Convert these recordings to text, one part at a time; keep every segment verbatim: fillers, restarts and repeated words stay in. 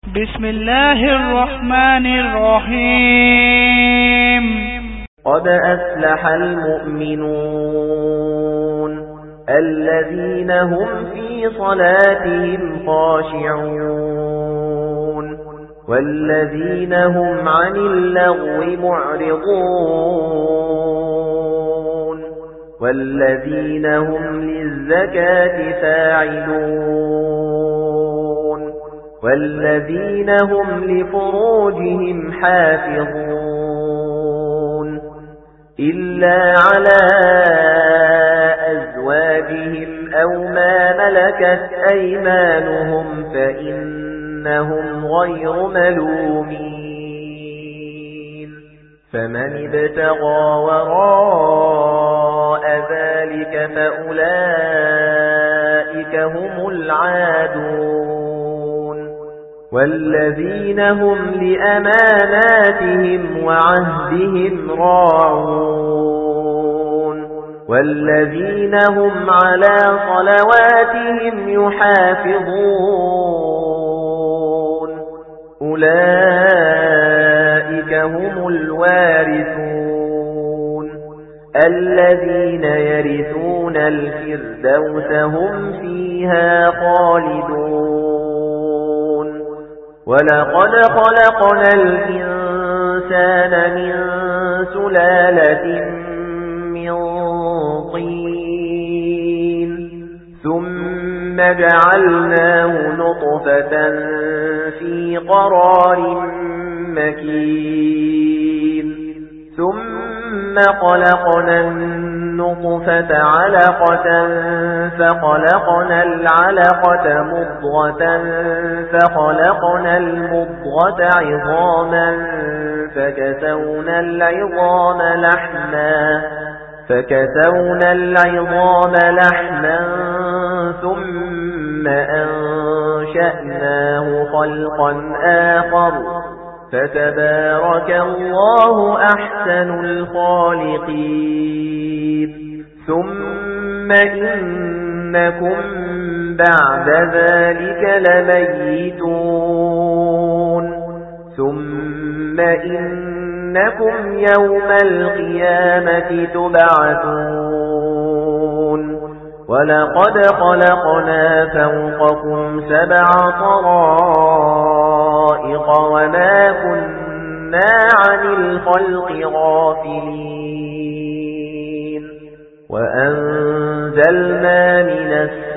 بسم الله الرحمن الرحيم. قد أفلح المؤمنون الذين هم في صلاتهم خاشعون والذين هم عن اللغو معرضون والذين هم للزكاة فاعلون والذين هم لفروجهم حافظون إلا على أزواجهم أو ما ملكت أيمانهم فإنهم غير ملومين فمن ابتغى وراء ذلك فأولئك هم العادون والذين هم لأماناتهم وعهدهم راعون والذين هم على صلواتهم يحافظون أولئك هم الوارثون الذين يرثون الفردوس هم فيها خالدون ولقد خلقنا الإنسان من سلالة من طين ثم جعلناه نطفة في قرار مكين ثم خلقنا النطفة علقة فخلقنا العلقة مضغة فخلقنا المضغة عظاما فكسونا العظام لحما فكسونا العظام لحما ثم أنشأناه خلقا آخر فتبارك الله أحسن الخالقين ثم إنكم بعد ذلك لميتون ثم إنكم يوم القيامة تبعثون ولقد خلقنا فوقكم سبع طرائق وما كنا عن الخلق غافلين وأنزلنا من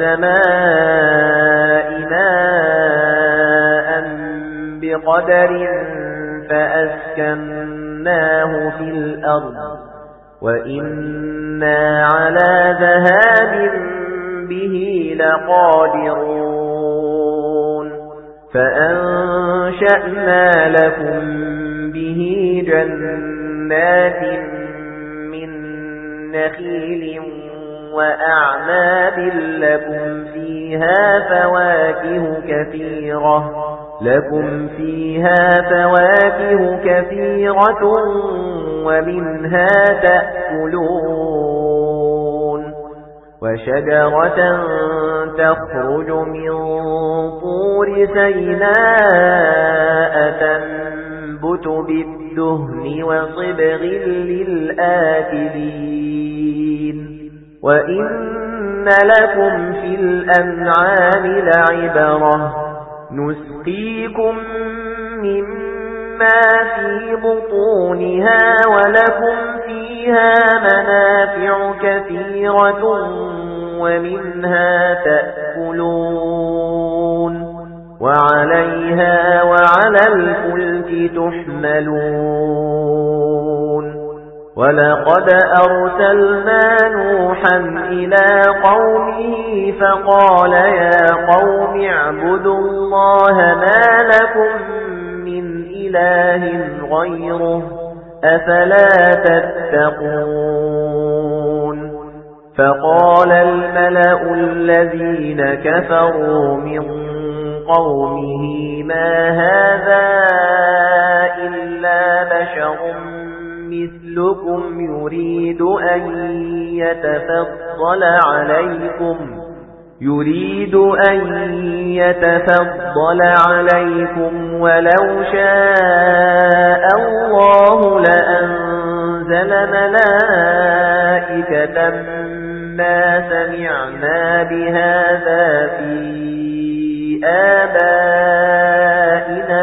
السماء ماء بقدر فأسكناه في الأرض وإنا على ذهاب به لقادرون فأنشأنا لكم به جنات من نخيل وأعناب لكم فيها فواكه كثيرة لكم فيها فواكه كثيرة ومنها تأكلون وشجرة تخرج من طور سيناء تنبت بالدهن وصبغ للآكلين وإن لكم في الأنعام لعبرة نسقيكم مما في بطونها ولكم فيها منافع كثيرة ومنها تأكلون وعليها وعلى الفلك تحملون ولقد أرسلنا نوحا إلى قومه فقال يا قوم اعبدوا الله ما لكم من إله غيره أفلا تتقون فقال الملأ الذين كفروا من قومه ما هذا إلا بشر مثلكم يريد أن يتفضل عليكم يريد أن يتفضل عليكم ولو شاء الله لأنزل ملائكة ما سمعنا بهذا في آبائنا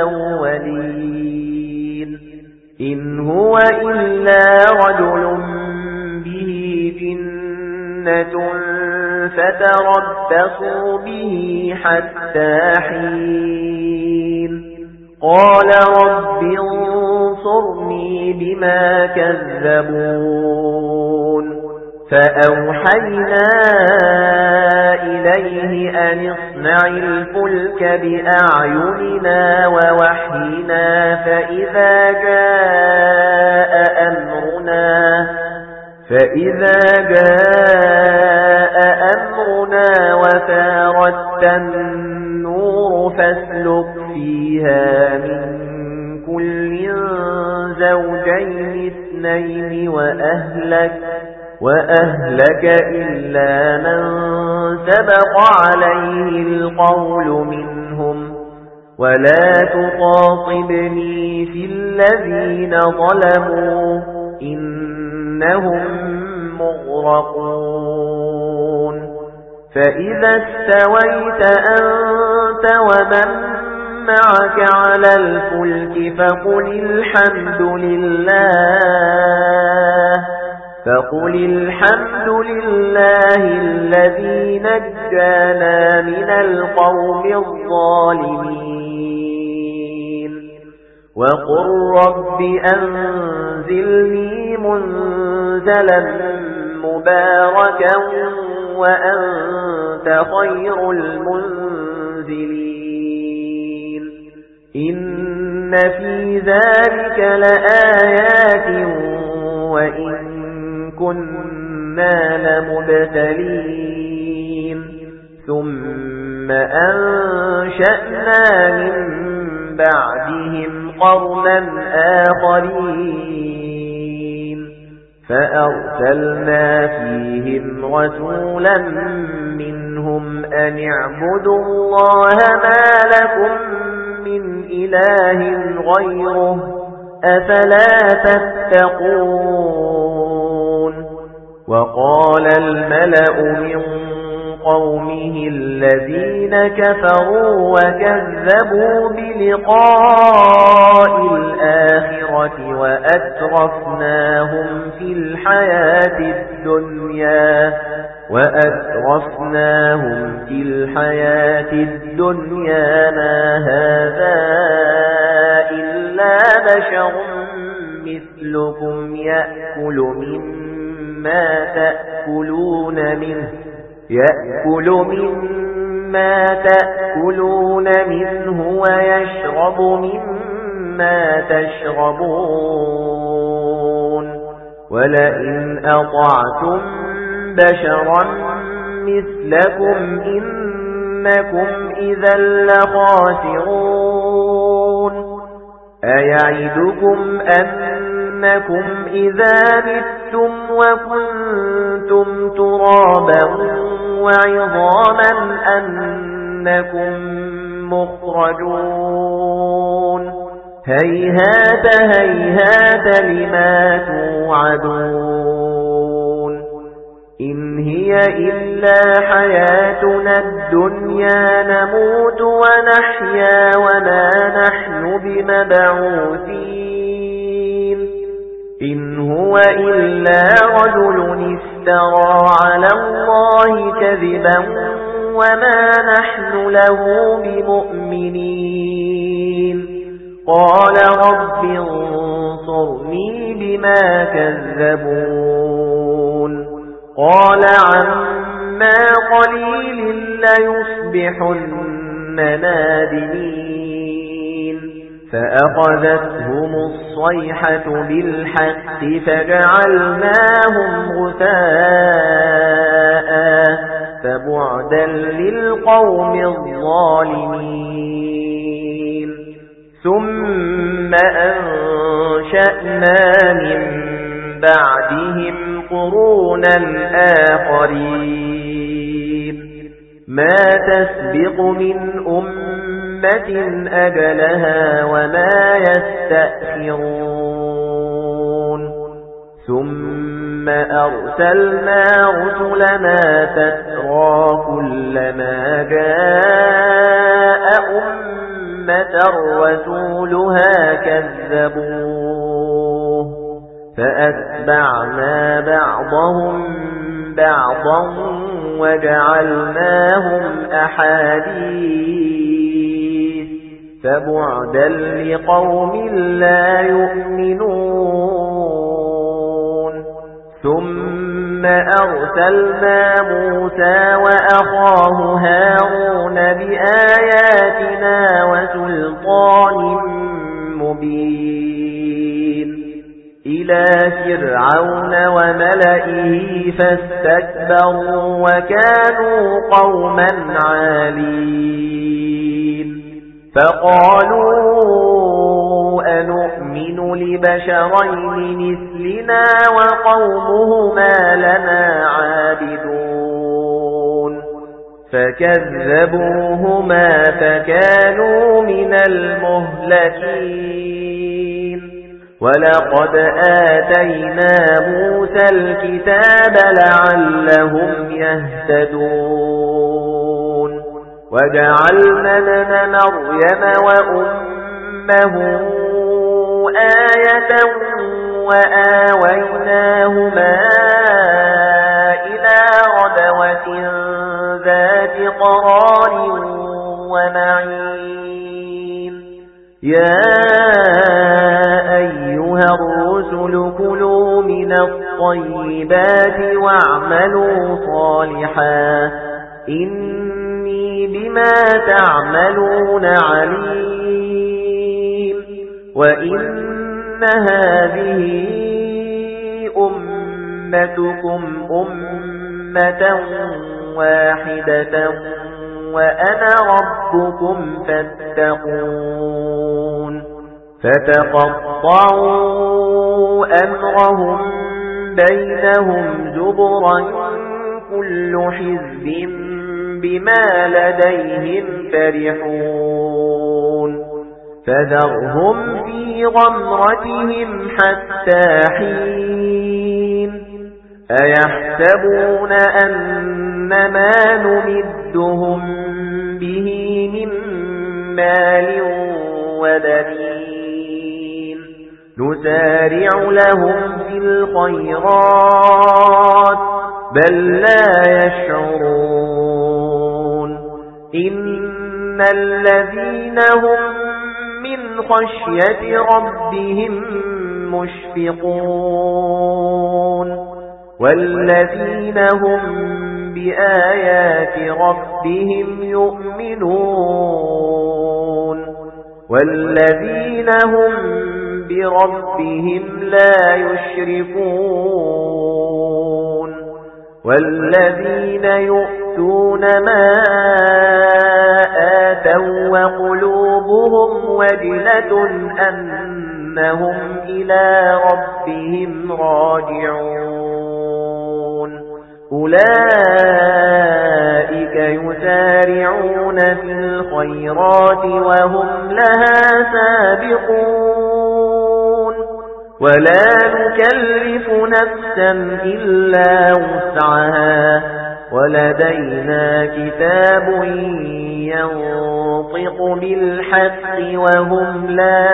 الأولين إن هو إلا رجل به جنة فتربصوا به حتى حين قال رب انصرني بما كذبون فأوحينا إليه أن اصنع الفلك بأعيننا ووحينا فإذا جاء أمرنا فإذا جاء أمرنا وفارت النور فاسلك فيها من كل زوجين اثنين وأهلك وأهلك إلا من سبق عليه القول منهم ولا تخاطبني في الذين ظلموا إنهم مغرقون فإذا استويت أنت ومن معك على الفلك فقل الحمد لله فقل الحمد لله الذي نجانا من القوم الظالمين وقل رب أنزلني منزلا مباركا وأنت خير المنزلين إن في ذلك لآيات وإن كنا لمبتلين ثم أنشأنا من بعدهم قرنا آخرين فأرسلنا فيهم رسولا منهم أن اعبدوا الله ما لكم من إله غيره أفلا تتقون وقال الملأ من قومه الذين كفروا وكذبوا بلقاء الآخرة وأترفناهم في الحياة الدنيا وأترفناهم في الحياة الدنيا ما هذا إلا بشر مثلكم يأكل مما تأكلون منه يأكل مما تأكلون منه ويشرب مما تشربون ولئن أطعتم بشرا مثلكم إنكم إذا لخاسرون أيعدكم أنكم إذا متم وكنتم ترابا وعظاما أنكم مخرجون هيهات هيهات لما توعدون إن هي إلا حياتنا الدنيا نموت ونحيا وما نحن بمبعوثين إن هو إلا رجل افترى على الله كذبا وما نحن له بمؤمنين قال رب انصرني بما كذبون قال عما قليل ليصبحن نادمين فأخذتهم الصيحة بالحق فجعلناهم غثاء فبعدا للقوم الظالمين ثم أنشأنا من بعدهم قرونا آخرين ما تسبق من أمة أجلها وما يستأخرون ثم أرسلنا رسلنا تترى كلما جاء أمة رسولها كذبوه فأتبعنا بعضهم بعضا وجعلناهم أحاديث فبعدا لقوم لا يؤمنون ثم أرسلنا موسى وأخاه هارون بآياتنا وسلطان مبين إلى فرعون وملئه فاستكبروا وكانوا قوما عالين فقالوا أنؤمن لبشرين مثلنا وقومهما لنا عابدون فكذبوهما فكانوا من المهلكين ولقد آتينا موسى الكتاب لعلهم يهتدون وجعلنا ابن مريم وأمه آية وآويناهما إلى ربوة ذات قرار ومعين يا أيها الرسل كلوا من الطيبات واعملوا صالحا إني بما تعملون عليم وإن هذه أمتكم أمة واحدة وأنا ربكم فاتقون فتقطعوا أمرهم بينهم زبرا كل حزب بما لديهم فرحون فذرهم في غمرتهم حتى حين أيحسبون أن ما نمدهم به من مال وبنين نسارع لهم في الخيرات بل لا يشعرون إن الذين هم من خشية ربهم مشفقون والذين هم بآيات ربهم يؤمنون والذين هم بربهم لا يشركون والذين يؤتون ما آتوا وقلوبهم وجلة أنهم إلى ربهم راجعون أولئك يسارعون في الخيرات وهم لها سابقون ولا نكلف نفسا إلا وسعها ولدينا كتاب ينطق بالحق وهم لا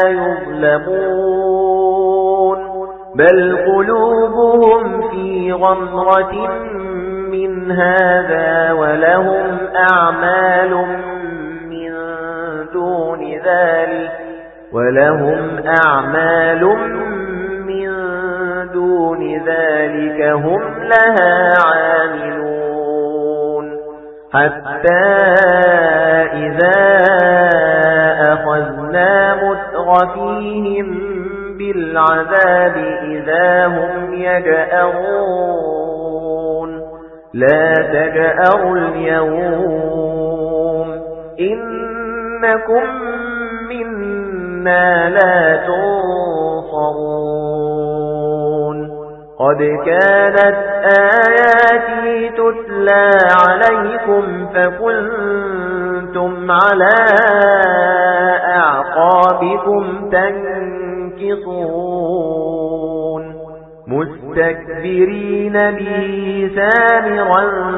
يظلمون بل قلوبهم في غمرة من هذا ولهم أعمال من دون ذلك ولهم أعمال من دون ذلك هم لها عاملون حتى إذا أخذنا مترفيهم بالعذاب إذا هم يجأرون لا تجأروا اليوم إنكم منا لا تنصرون قد كانت آياتي تتلى عليكم فكنتم على أعقابكم تنكصون مستكبرين به سامرا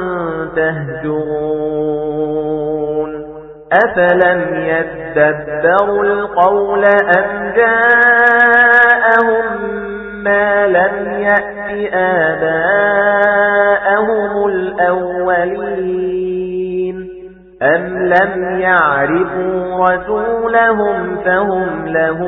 تهجرون أفلم يدبروا القول أم جاءهم ما لم يأت آباءهم الأولين أم لم يعرفوا رسولهم فهم له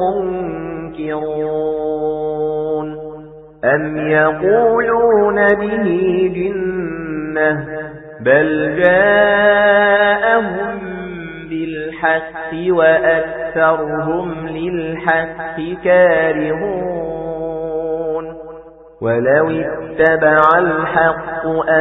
منكرون أم يقولون به جنة بل جاءهم بالحق وأكثرهم للحق كارهون ولو اتبع الحق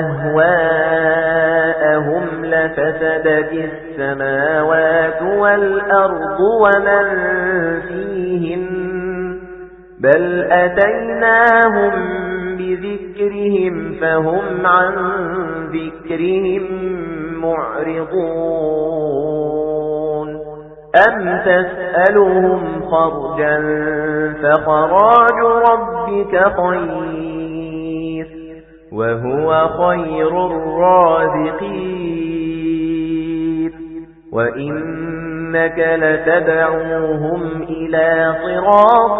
أهواءهم لفسدت السماوات والأرض ومن فيهن بل أتيناهم بذكرهم فهم عن ذكرهم معرضون أم تسألهم خرجا فخراج ربك خير وهو خير الرازقين وإنك لتدعوهم إلى صراط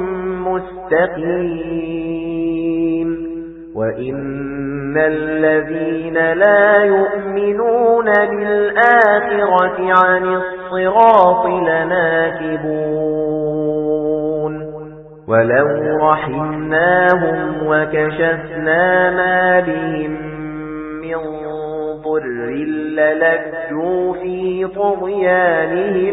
مستقيم وإن الذين لا يؤمنون بالآخرة عن الصراط لناكبون ولو رحمناهم وكشفنا ما بهم من ضر للجوا في طغيانهم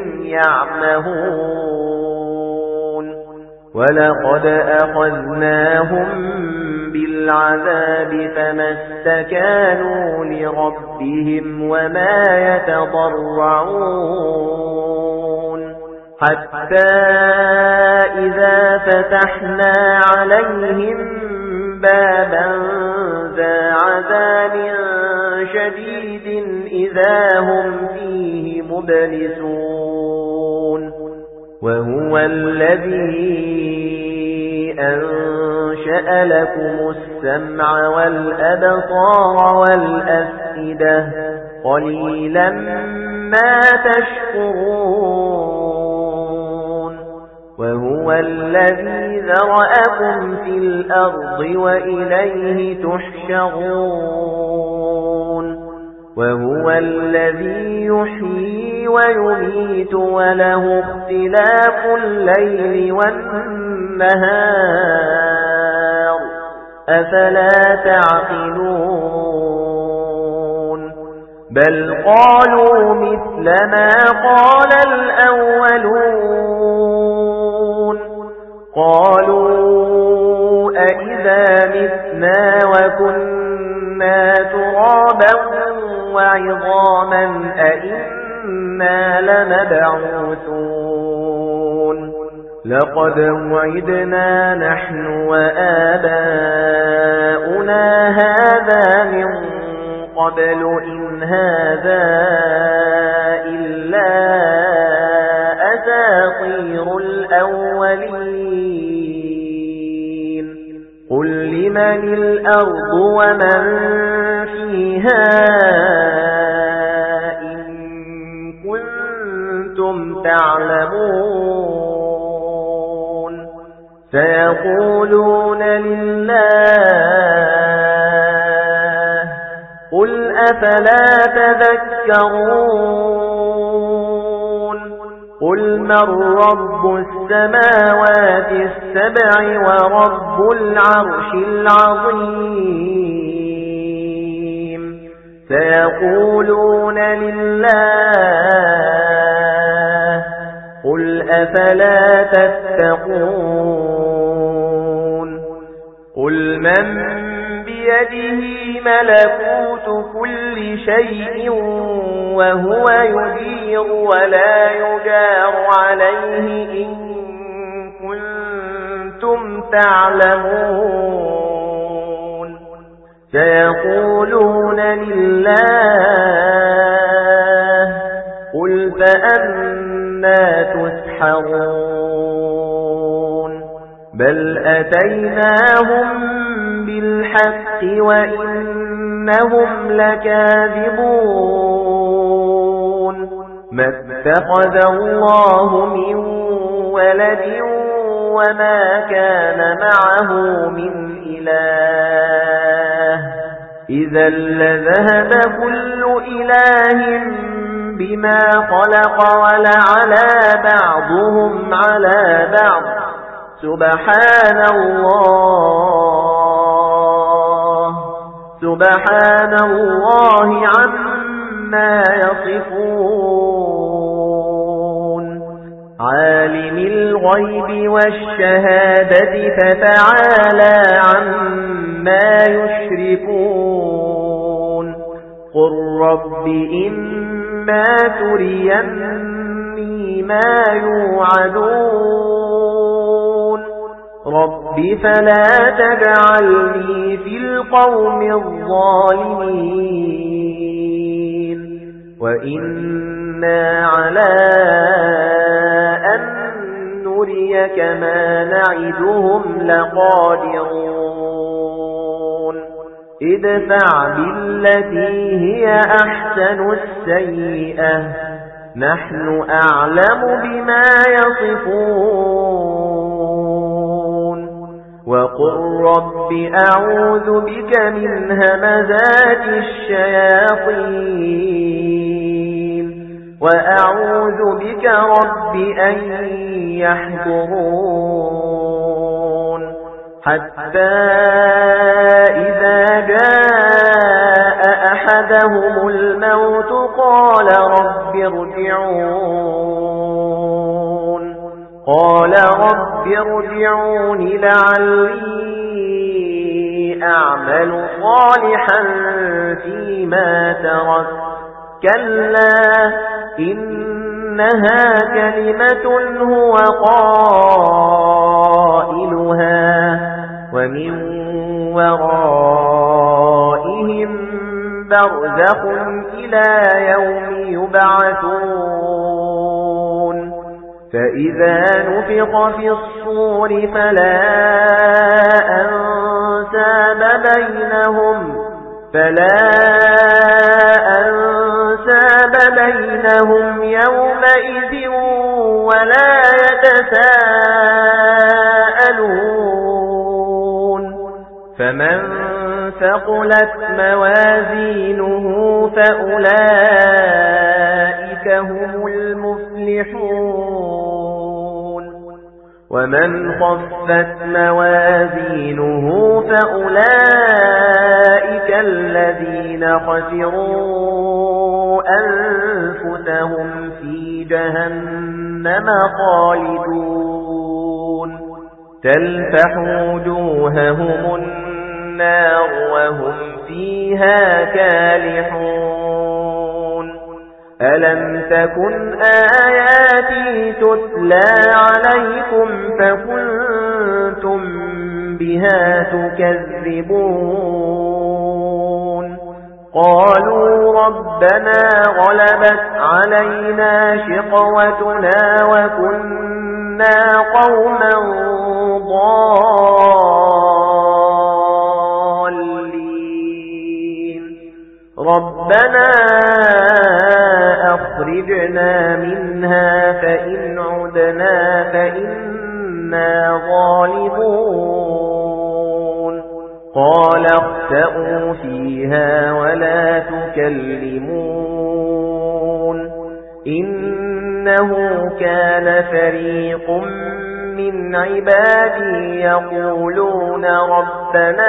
يعمهون ولقد أخذناهم بالعذاب فما استكانوا لربهم وما يتضرعون حتى إذا فتحنا عليهم بابا ذا عذاب شديد إذا هم فيه مبلسون وهو الذي أنشأ لكم السمع والأبصار والأفئدة قليلا ما تشكرون وهو الذي ذرأكم في الأرض وإليه تحشرون وهو الذي يحيي ويميت وله اختلاف الليل والنهار أفلا تعقلون بل قالوا مثل ما قال الأولون قالوا أئذا متنا وكنا ترابا وعظاما أئنا لمبعوثون لقد وعدنا نحن وآباؤنا هذا من قبل إن هذا إلا أساطير الأولين قل لمن الأرض ومن فيها إن كنتم تعلمون سيقولون لله قل أفلا تذكرون قل من رب السماوات السبع ورب العرش العظيم سيقولون لله قل أفلا تتقون قل من بيده ملكوت كل شيء وهو يجير ولا يجار عليه إن كنتم تعلمون سيقولون لله قل فأنا تسحرون بل أتيناهم بالحق وإنهم لكاذبون ما اتخذ الله من ولد وما كان معه من إله إذا لذهب كل إله بما خلق ولعلى بعضهم على بعض سبحان الله سبحان الله عما يصفون عالم الغيب والشهادة فتعالى عما يشركون قل رب إما تريني ما يوعدون رب فلا تجعلني في القوم الظالمين وإنا على أن نريك ما نعدهم لقادرون ادفع بالتي هي أحسن السيئة نحن أعلم بما يصفون وقل رب أعوذ بك من همزات الشياطين وأعوذ بك رب أن يحضرون حتى إذا جاء أحدهم الموت قال رب ارجعون قال رب ارجعون لعلي أعمل صالحا فيما ترك كلا إنها كلمة هو قائلها ومن ورائهم برزخ إلى يوم يبعثون فإذا نفخ في الصور فلا أنساب بينهم فلا أنساب بينهم يومئذ ولا يتساءلون فمن ثقلت موازينه فأولئك هم المفلحون ومن خفت موازينه فأولئك الذين خسروا أنفسهم في جهنم خالدون تلفح وجوههم النار وهم فيها كالحون ألم تكن آياتي تتلى عليكم فكنتم بها تكذبون قالوا ربنا غلبت علينا شقوتنا وكنا قوما ضالين ربنا أخرجنا منها فإن عدنا فإنا ظالمون قال اخسئوا فيها ولا تكلمون إنه كان فريق من عبادي يقولون ربنا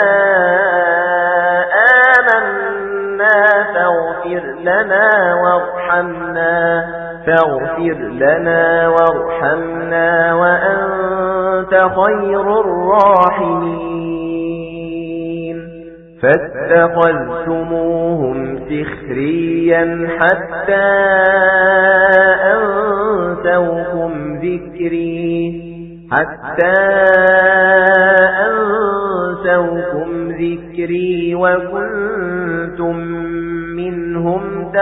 آمنا فاغفر لنا وارحمنا فاغفر لنا وارحمنا وأنت خير الراحمين فاتخذتموهم سخريا حتى أنسوكم ذكري حتى أنسوكم ذكري وكنتم منهم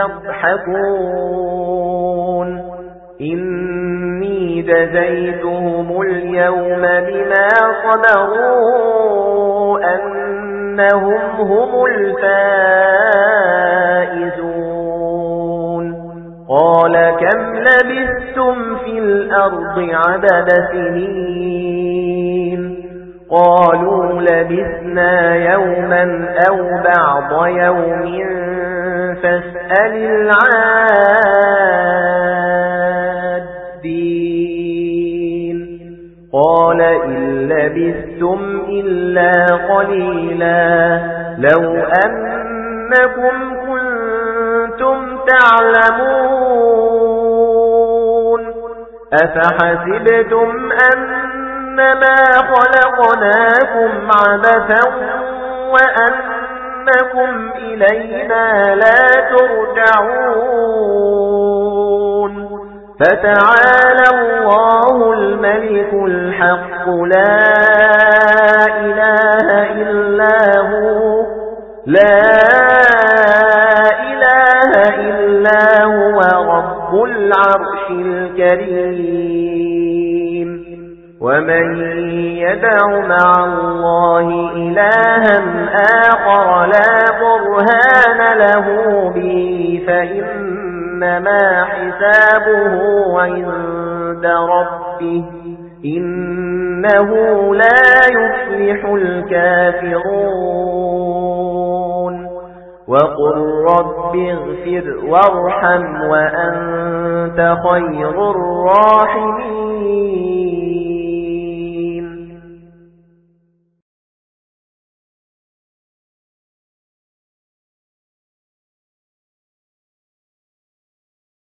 تضحكون إني جزيتهم اليوم بما صبروا أنهم هم الفائزون قال كم لبثتم في الأرض عدد سنين قالوا لبثنا يوما أو بعض يوم فاسأل العادين قال إن لبثتم إلا قليلا لو أنكم كنتم تعلمون أفحسبتم أنما خلقناكم عبثا وأنكم إلينا لا ترجعون فتعالى الله الملك الحق لا إله إلا هو لا إله إلا هو رب العرش الكريم ومن يدع مع الله إلها آخر لا برهان له به فإنما حسابه عند ربه إنه لا يفلح الكافرون وقل رب اغفر وارحم وأنت خير الراحمين